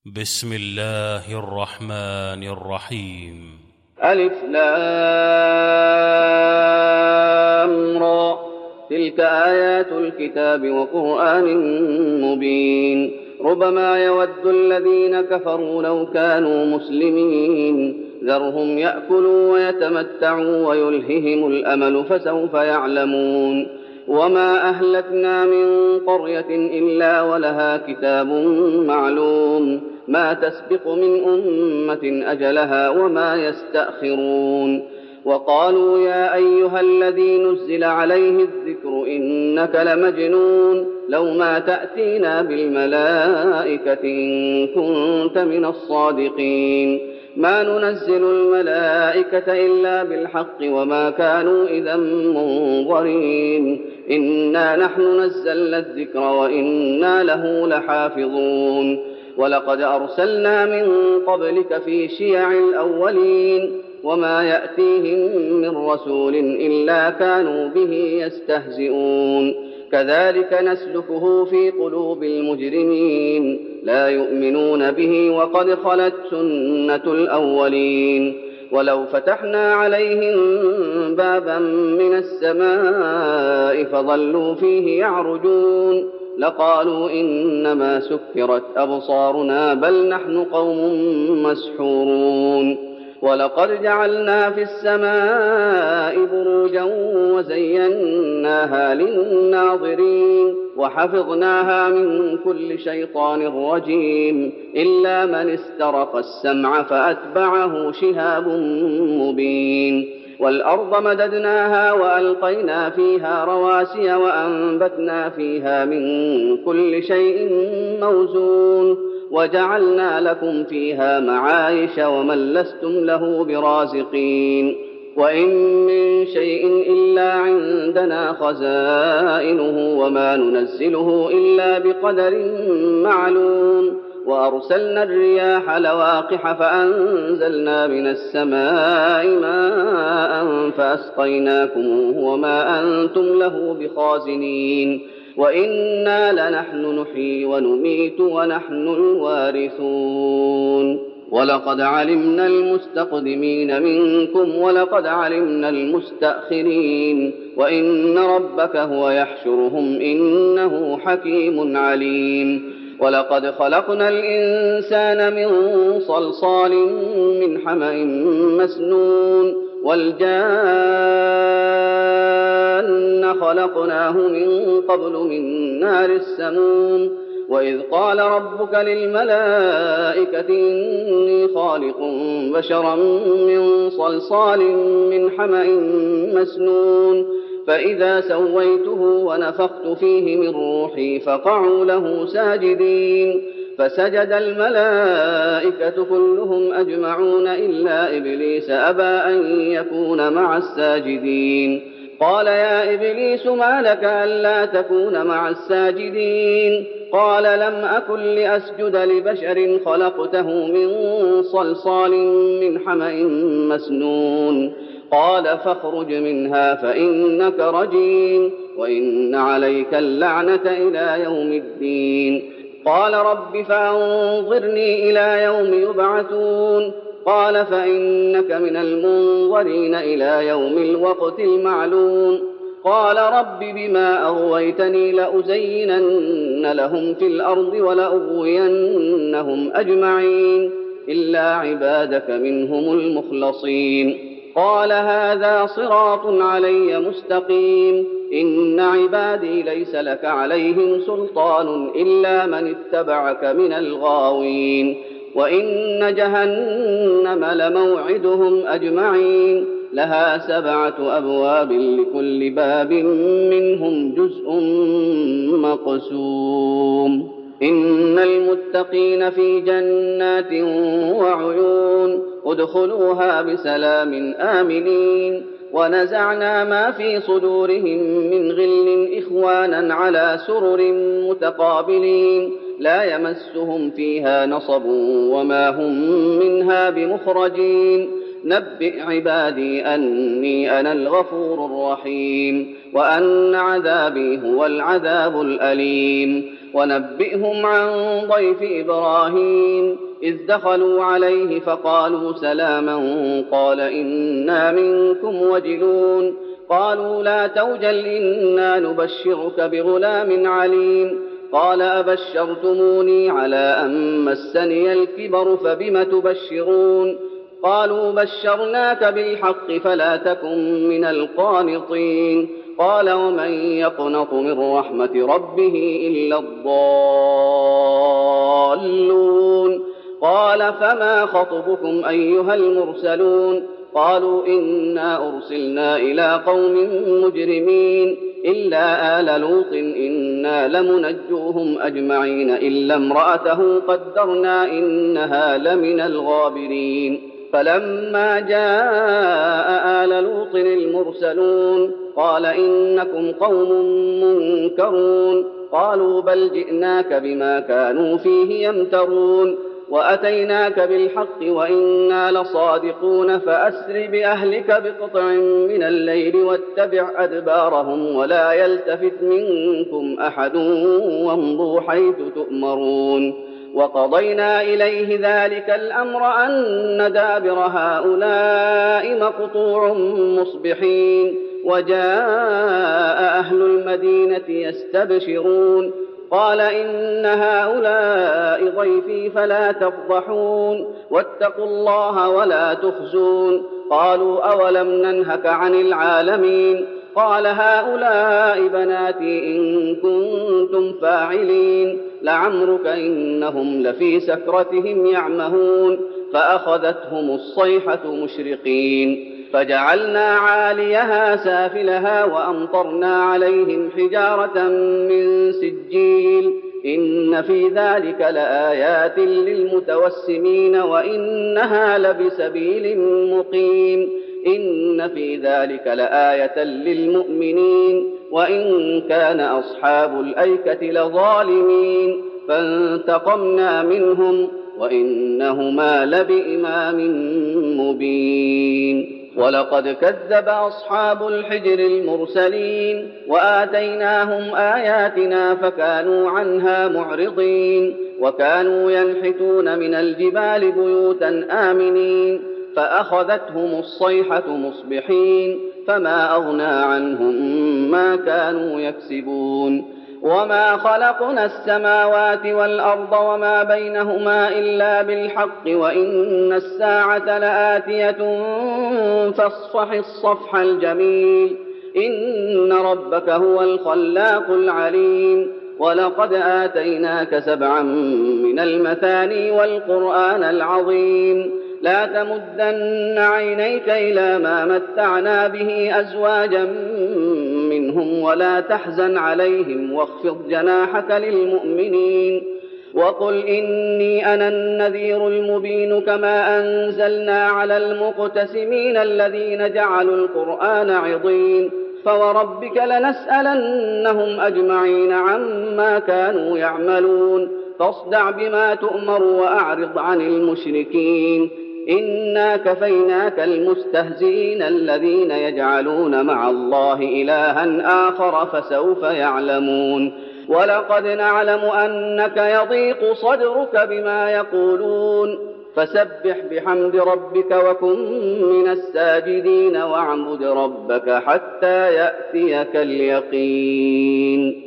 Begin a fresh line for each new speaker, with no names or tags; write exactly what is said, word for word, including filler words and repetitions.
بسم الله الرحمن الرحيم.
ألف لام را، تلك آيات الكتاب وقرآن مبين. ربما يود الذين كفروا لو كانوا مسلمين، ذرهم يأكلوا ويتمتعوا ويلههم الأمل فسوف يعلمون. وما أهلكنا من قرية إلا ولها كتاب معلوم، ما تسبق من أمة أجلها وما يستأخرون. وقالوا يا أيها الذي نزل عليه الذكر إنك لمجنون، لو ما تأتينا بالملائكة إن كنت من الصادقين. ما ننزل الملائكة إلا بالحق وما كانوا إذا منظرين. إنا نحن نزلنا الذكر وإنا له لحافظون. ولقد أرسلنا من قبلك في شيع الأولين، وما يأتيهم من رسول إلا كانوا به يستهزئون. كذلك نسلكه في قلوب المجرمين، لا يؤمنون به وقد خلت سنة الأولين. ولو فتحنا عليهم بابا من السماء فظلوا فيه يعرجون لقالوا إنما سكرت أبصارنا بل نحن قوم مسحورون. ولقد جعلنا في السماء بروجا وزيناها للناظرين وحفظناها من كل شيطان رجيم إلا من استرق السمع فأتبعه شهاب مبين. والأرض مددناها وألقينا فيها رواسي وأنبتنا فيها من كل شيء موزون وجعلنا لكم فيها معايش ومن لستم له برازقين. وإن من شيء إلا عندنا خزائنه وما ننزله إلا بقدر معلوم. وأرسلنا الرياح لواقح فأنزلنا من السماء ماء فأسقيناكموه وما أنتم له بخازنين. وإنا لنحن نحيي ونميت ونحن الوارثون. ولقد علمنا المستقدمين منكم ولقد علمنا المستأخرين، وإن ربك هو يحشرهم إنه حكيم عليم. ولقد خلقنا الإنسان من صلصال من حمأ مسنون والجان خلقناه من قبل من نار السموم. وإذ قال ربك للملائكة إني خالق بشرا من صلصال من حمأ مسنون فإذا سويته ونفخت فيه من روحي فقعوا له ساجدين. فسجد الملائكة كلهم أجمعون إلا إبليس أبى أن يكون مع الساجدين. قال يا إبليس ما لك ألا تكون مع الساجدين؟ قال لم أكن لأسجد لبشر خلقته من صلصال من حمأ مسنون. قال فاخرج منها فإنك رجيم وإن عليك اللعنة إلى يوم الدين. قال رب فأنظرني إلى يوم يبعثون. قال فإنك من المنظرين إلى يوم الوقت المعلوم. قال رب بما أغويتني لأزينن لهم في الأرض ولأغوينهم أجمعين إلا عبادك منهم المخلصين. قال هذا صراط علي مستقيم. إن عبادي ليس لك عليهم سلطان إلا من اتبعك من الغاوين. وإن جهنم لموعدهم أجمعين لها سبعة أبواب لكل باب منهم جزء مقسوم. إن المتقين في جنات وعيون ادخلوها بسلام آمنين. ونزعنا ما في صدورهم من غل إخوانا على سرر متقابلين لا يمسهم فيها نصب وما هم منها بمخرجين. نبئ عبادي أني أنا الغفور الرحيم وأن عذابي هو العذاب الأليم. ونبئهم عن ضيف إبراهيم إذ دخلوا عليه فقالوا سلاما قال إنا منكم وجلون قالوا لا توجل إنا نبشرك بغلام عليم قال أبشرتموني على أن مسني الكبر فبم تبشرون قالوا بشرناك بالحق فلا تكن من القانطين قال ومن يقنط من رحمة ربه إلا الضالون قال فما خطبكم أيها المرسلون قالوا إنا أرسلنا إلى قوم مجرمين إلا آل لوط إنا لمنجوهم أجمعين إلا امرأته قدرنا إنها لمن الغابرين فلما جاء آل لوط المرسلون قال إنكم قوم منكرون قالوا بل جئناك بما كانوا فيه يمترون وأتيناك بالحق وإنا لصادقون فأسر بأهلك بقطع من الليل واتبع أدبارهم ولا يلتفت منكم أحد وامضوا حيث تؤمرون وقضينا إليه ذلك الأمر أن دابر هؤلاء مقطوع مصبحين وجاء أهل المدينة يستبشرون قال إن هؤلاء ضيفي فلا تفضحون واتقوا الله ولا تخزون قالوا أولم ننهك عن العالمين قال هؤلاء بناتي إن كنتم فاعلين لعمرك إنهم لفي سكرتهم يعمهون فأخذتهم الصيحة مشرقين فجعلنا عاليها سافلها وأمطرنا عليهم حجارة من سجيل إن في ذلك لآيات للمتوسمين وإنها لبسبيل مقيم إن في ذلك لآية للمؤمنين وإن كان أصحاب الأيكة لظالمين فانتقمنا منهم وإنهما لبإمام مبين ولقد كذب أصحاب الحجر المرسلين وآتيناهم آياتنا فكانوا عنها معرضين وكانوا ينحتون من الجبال بيوتا آمنين فأخذتهم الصيحة مصبحين فما أغنى عنهم ما كانوا يكسبون وما خلقنا السماوات والأرض وما بينهما إلا بالحق وإن الساعة لآتية فاصفح الصفح الجميل إن ربك هو الخلاق العليم ولقد آتيناك سبعا من المثاني والقرآن العظيم لا تمدن عينيك إلى ما متعنا به أزواجا منهم ولا تحزن عليهم واخفض جناحك للمؤمنين وقل إني أنا النذير المبين كما أنزلنا على المقتسمين الذين جعلوا القرآن عضين فوربك لنسألنهم أجمعين عما كانوا يعملون فاصدع بما تؤمر وأعرض عن المشركين إنا كفيناك المستهزئين الذين يجعلون مع الله إلها آخر فسوف يعلمون ولقد نعلم أنك يضيق صدرك بما يقولون فسبح بحمد ربك وكن من الساجدين واعبد ربك حتى يأتيك اليقين